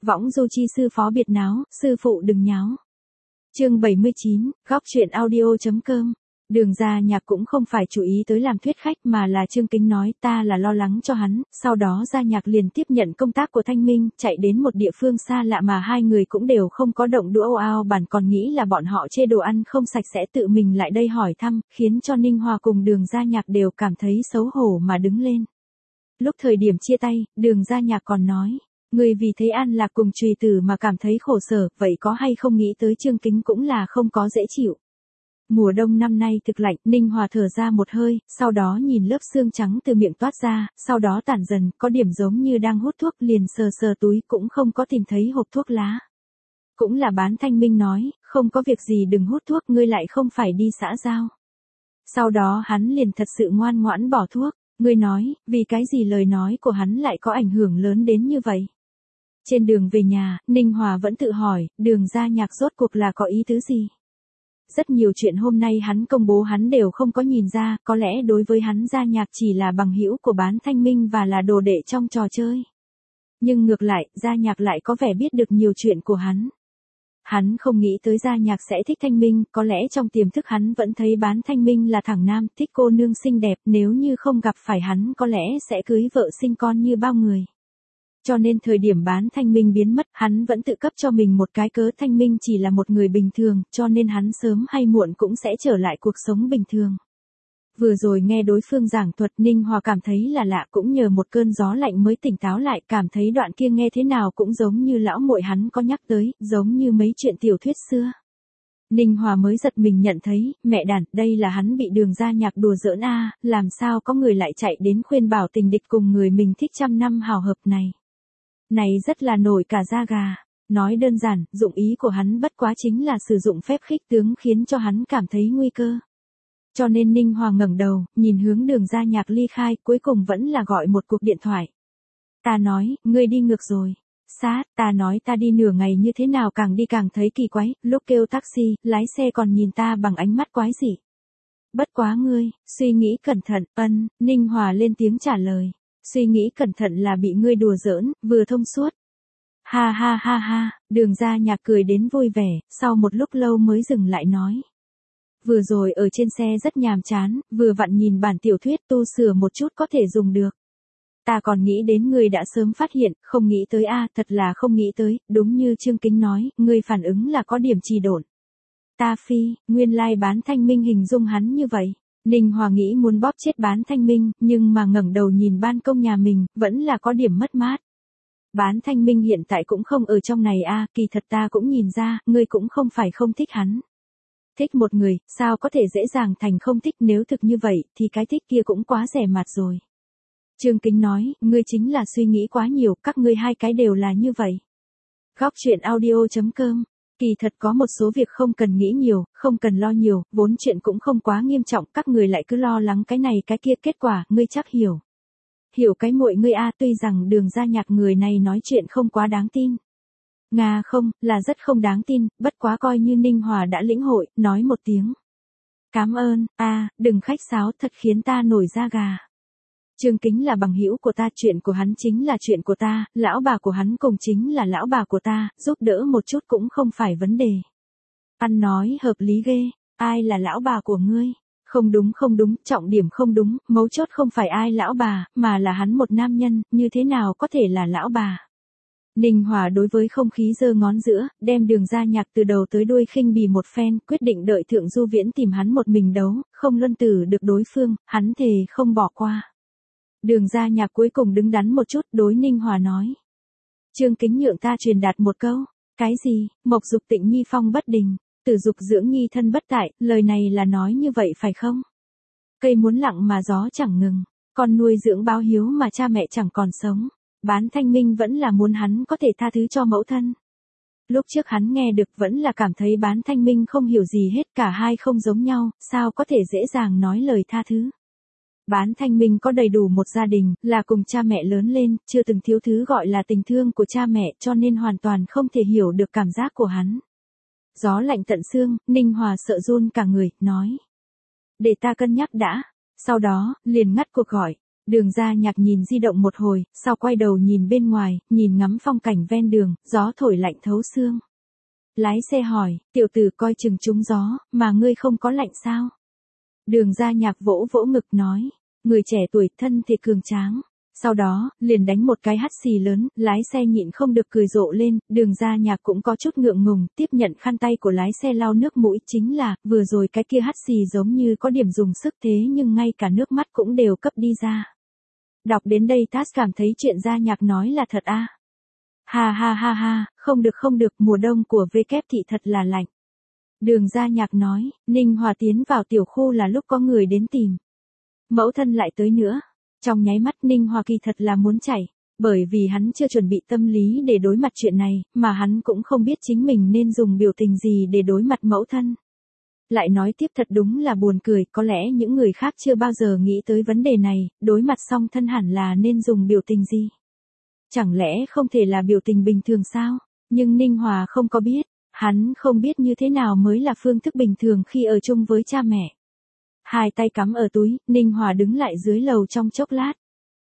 Võng du chi sư phó biệt náo, sư phụ đừng nháo. Chương 79, góc truyện audio.com. Đường Gia Nhạc cũng không phải chú ý tới làm thuyết khách mà là Trương Kính nói ta là lo lắng cho hắn, sau đó Gia Nhạc liền tiếp nhận công tác của Thanh Minh, chạy đến một địa phương xa lạ mà hai người cũng đều không có động đũa ao bản còn nghĩ là bọn họ chê đồ ăn không sạch sẽ tự mình lại đây hỏi thăm, khiến cho Ninh Hòa cùng Đường Gia Nhạc đều cảm thấy xấu hổ mà đứng lên. Lúc thời điểm chia tay, Đường Gia Nhạc còn nói, người vì thấy An Lạc cùng Trùy Tử mà cảm thấy khổ sở, vậy có hay không nghĩ tới Trương Kính cũng là không có dễ chịu. Mùa đông năm nay thực lạnh, Ninh Hòa thở ra một hơi, sau đó nhìn lớp xương trắng từ miệng toát ra, sau đó tản dần, có điểm giống như đang hút thuốc liền sờ sờ túi cũng không có tìm thấy hộp thuốc lá. Cũng là Bán Thanh Minh nói, không có việc gì đừng hút thuốc ngươi lại không phải đi xã giao. Sau đó hắn liền thật sự ngoan ngoãn bỏ thuốc, ngươi nói, vì cái gì lời nói của hắn lại có ảnh hưởng lớn đến như vậy. Trên đường về nhà, Ninh Hòa vẫn tự hỏi, Đường Gia Nhạc rốt cuộc là có ý tứ gì? Rất nhiều chuyện hôm nay hắn công bố hắn đều không có nhìn ra, có lẽ đối với hắn Gia Nhạc chỉ là bằng hữu của Bán Thanh Minh và là đồ đệ trong trò chơi. Nhưng ngược lại, Gia Nhạc lại có vẻ biết được nhiều chuyện của hắn. Hắn không nghĩ tới Gia Nhạc sẽ thích Thanh Minh, có lẽ trong tiềm thức hắn vẫn thấy Bán Thanh Minh là thằng nam, thích cô nương xinh đẹp, nếu như không gặp phải hắn có lẽ sẽ cưới vợ sinh con như bao người. Cho nên thời điểm Bán Thanh Minh biến mất, hắn vẫn tự cấp cho mình một cái cớ Thanh Minh chỉ là một người bình thường, cho nên hắn sớm hay muộn cũng sẽ trở lại cuộc sống bình thường. Vừa rồi nghe đối phương giảng thuật Ninh Hòa cảm thấy là lạ cũng nhờ một cơn gió lạnh mới tỉnh táo lại cảm thấy đoạn kia nghe thế nào cũng giống như lão muội hắn có nhắc tới, giống như mấy chuyện tiểu thuyết xưa. Ninh Hòa mới giật mình nhận thấy, mẹ đàn, đây là hắn bị Đường Gia Nhạc đùa giỡn a, làm sao có người lại chạy đến khuyên bảo tình địch cùng người mình thích trăm năm hào hợp này. Này rất là nổi cả da gà. Nói đơn giản, dụng ý của hắn bất quá chính là sử dụng phép khích tướng khiến cho hắn cảm thấy nguy cơ. Cho nên Ninh Hòa ngẩng đầu, nhìn hướng Đường Gia Nhạc ly khai, cuối cùng vẫn là gọi một cuộc điện thoại. Ta nói, ngươi đi ngược rồi. Sát, ta nói ta đi nửa ngày như thế nào càng đi càng thấy kỳ quái, lúc kêu taxi, lái xe còn nhìn ta bằng ánh mắt quái dị. Bất quá ngươi, suy nghĩ cẩn thận, Ninh Hòa lên tiếng trả lời. Suy nghĩ cẩn thận là bị ngươi đùa giỡn, vừa thông suốt. Ha ha ha ha, Đường Gia Nhạc cười đến vui vẻ, sau một lúc lâu mới dừng lại nói. Vừa rồi ở trên xe rất nhàm chán, vừa vặn nhìn bản tiểu thuyết tu sửa một chút có thể dùng được. Ta còn nghĩ đến ngươi đã sớm phát hiện, không nghĩ tới thật là không nghĩ tới, đúng như Trương Kính nói, ngươi phản ứng là có điểm trì độn. Ta phi, nguyên lai Bán Thanh Minh hình dung hắn như vậy. Ninh Hòa nghĩ muốn bóp chết Bán Thanh Minh, nhưng mà ngẩng đầu nhìn ban công nhà mình, vẫn là có điểm mất mát. Bán Thanh Minh hiện tại cũng không ở trong này kỳ thật ta cũng nhìn ra, ngươi cũng không phải không thích hắn. Thích một người, sao có thể dễ dàng thành không thích nếu thực như vậy, thì cái thích kia cũng quá rẻ mạt rồi. Trương Kính nói, ngươi chính là suy nghĩ quá nhiều, các ngươi hai cái đều là như vậy. Góc truyện audio.com. Kỳ thật có một số việc không cần nghĩ nhiều, không cần lo nhiều, vốn chuyện cũng không quá nghiêm trọng, các người lại cứ lo lắng cái này cái kia, kết quả, ngươi chắc hiểu. Hiểu cái muội ngươi tuy rằng Đường Gia Nhạc người này nói chuyện không quá đáng tin. Nga không, là rất không đáng tin, bất quá coi như Ninh Hòa đã lĩnh hội, nói một tiếng. Cảm ơn, đừng khách sáo thật khiến ta nổi da gà. Trương Kính là bằng hữu của ta, chuyện của hắn chính là chuyện của ta, lão bà của hắn cùng chính là lão bà của ta, giúp đỡ một chút cũng không phải vấn đề. Ăn nói hợp lý ghê, ai là lão bà của ngươi? Không đúng, trọng điểm không đúng, mấu chốt không phải ai lão bà, mà là hắn một nam nhân, như thế nào có thể là lão bà? Ninh Hòa đối với không khí giơ ngón giữa, đem Đường Gia Nhạc từ đầu tới đuôi khinh bỉ một phen, quyết định đợi Thượng Du Viễn tìm hắn một mình đấu, không luân tử được đối phương, hắn thề không bỏ qua. Đường Gia Nhạc cuối cùng đứng đắn một chút, đối Ninh Hòa nói. Trương Kính nhượng ta truyền đạt một câu. Cái gì? Mộc dục tịnh nhi phong bất đình, tử dục dưỡng nhi thân bất tại, lời này là nói như vậy phải không? Cây muốn lặng mà gió chẳng ngừng, con nuôi dưỡng báo hiếu mà cha mẹ chẳng còn sống. Bán Thanh Minh vẫn là muốn hắn có thể tha thứ cho mẫu thân. Lúc trước hắn nghe được vẫn là cảm thấy Bán Thanh Minh không hiểu gì hết, cả hai không giống nhau, sao có thể dễ dàng nói lời tha thứ. Bán Thanh Minh có đầy đủ một gia đình, là cùng cha mẹ lớn lên, chưa từng thiếu thứ gọi là tình thương của cha mẹ, cho nên hoàn toàn không thể hiểu được cảm giác của hắn. Gió lạnh tận xương, Ninh Hòa sợ run cả người, nói. Để ta cân nhắc đã. Sau đó, liền ngắt cuộc gọi. Đường Gia Nhạc nhìn di động một hồi, sau quay đầu nhìn bên ngoài, nhìn ngắm phong cảnh ven đường, gió thổi lạnh thấu xương. Lái xe hỏi, tiểu tử coi chừng trúng gió, mà ngươi không có lạnh sao? Đường Gia Nhạc vỗ vỗ ngực nói, người trẻ tuổi thân thể cường tráng. Sau đó, liền đánh một cái hắt xì lớn, lái xe nhịn không được cười rộ lên, Đường Gia Nhạc cũng có chút ngượng ngùng, tiếp nhận khăn tay của lái xe lau nước mũi, chính là, vừa rồi cái kia hắt xì giống như có điểm dùng sức thế nhưng ngay cả nước mắt cũng đều cấp đi ra. Đọc đến đây Tát cảm thấy chuyện Gia Nhạc nói là thật a. Ha ha ha ha, không được, mùa đông của V kép thị thật là lạnh. Đường Gia Nhạc nói, Ninh Hòa tiến vào tiểu khu là lúc có người đến tìm. Mẫu thân lại tới nữa. Trong nháy mắt Ninh Hòa kỳ thật là muốn chạy, bởi vì hắn chưa chuẩn bị tâm lý để đối mặt chuyện này, mà hắn cũng không biết chính mình nên dùng biểu tình gì để đối mặt mẫu thân. Lại nói tiếp thật đúng là buồn cười, có lẽ những người khác chưa bao giờ nghĩ tới vấn đề này, đối mặt song thân hẳn là nên dùng biểu tình gì. Chẳng lẽ không thể là biểu tình bình thường sao? Nhưng Ninh Hòa không có biết, hắn không biết như thế nào mới là phương thức bình thường khi ở chung với cha mẹ. Hai tay cắm ở túi, Ninh Hòa đứng lại dưới lầu trong chốc lát.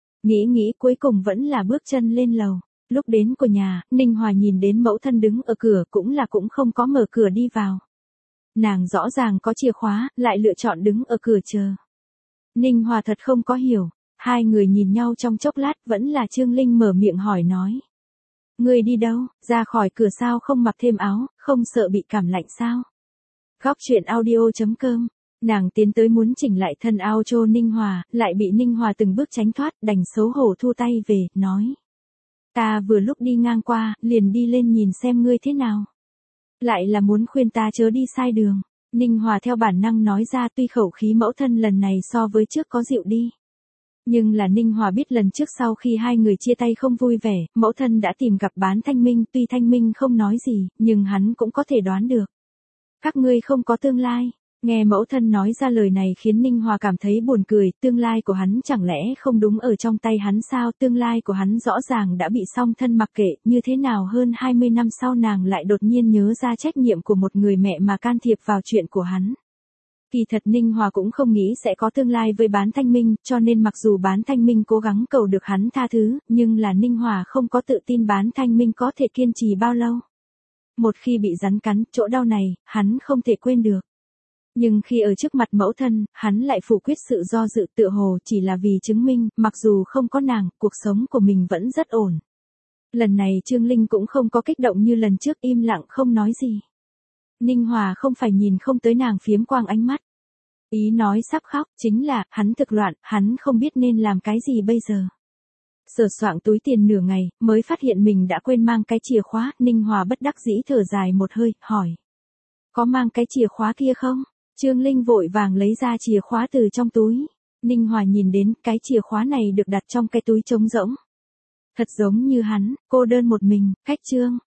Nghĩ cuối cùng vẫn là bước chân lên lầu. Lúc đến của nhà, Ninh Hòa nhìn đến mẫu thân đứng ở cửa cũng không có mở cửa đi vào. Nàng rõ ràng có chìa khóa, lại lựa chọn đứng ở cửa chờ. Ninh Hòa thật không có hiểu. Hai người nhìn nhau trong chốc lát vẫn là Trương Linh mở miệng hỏi nói. Ngươi đi đâu, ra khỏi cửa sao không mặc thêm áo, không sợ bị cảm lạnh sao? Góc chuyện audio.com. Nàng tiến tới muốn chỉnh lại thân ao cho Ninh Hòa, lại bị Ninh Hòa từng bước tránh thoát, đành xấu hổ thu tay về, nói. Ta vừa lúc đi ngang qua, liền đi lên nhìn xem ngươi thế nào. Lại là muốn khuyên ta chớ đi sai đường. Ninh Hòa theo bản năng nói ra tuy khẩu khí mẫu thân lần này so với trước có dịu đi. Nhưng là Ninh Hòa biết lần trước sau khi hai người chia tay không vui vẻ, mẫu thân đã tìm gặp Bán Thanh Minh, tuy Thanh Minh không nói gì, nhưng hắn cũng có thể đoán được. Các ngươi không có tương lai. Nghe mẫu thân nói ra lời này khiến Ninh Hòa cảm thấy buồn cười, tương lai của hắn chẳng lẽ không đúng ở trong tay hắn sao, tương lai của hắn rõ ràng đã bị song thân mặc kệ, như thế nào hơn 20 năm sau nàng lại đột nhiên nhớ ra trách nhiệm của một người mẹ mà can thiệp vào chuyện của hắn. Kỳ thật Ninh Hòa cũng không nghĩ sẽ có tương lai với Bán Thanh Minh, cho nên mặc dù Bán Thanh Minh cố gắng cầu được hắn tha thứ, nhưng là Ninh Hòa không có tự tin Bán Thanh Minh có thể kiên trì bao lâu. Một khi bị rắn cắn, chỗ đau này, hắn không thể quên được. Nhưng khi ở trước mặt mẫu thân, hắn lại phủ quyết sự do dự tựa hồ chỉ là vì chứng minh, mặc dù không có nàng, cuộc sống của mình vẫn rất ổn. Lần này Trương Linh cũng không có kích động như lần trước im lặng không nói gì. Ninh Hòa không phải nhìn không tới nàng phiếm quang ánh mắt. Ý nói sắp khóc, chính là, hắn thực loạn, hắn không biết nên làm cái gì bây giờ. Sờ soạng túi tiền nửa ngày, mới phát hiện mình đã quên mang cái chìa khóa, Ninh Hòa bất đắc dĩ thở dài một hơi, hỏi. Có mang cái chìa khóa kia không? Trương Linh vội vàng lấy ra chìa khóa từ trong túi. Ninh Hòa nhìn đến cái chìa khóa này được đặt trong cái túi trống rỗng. Thật giống như hắn, cô đơn một mình, cách Trương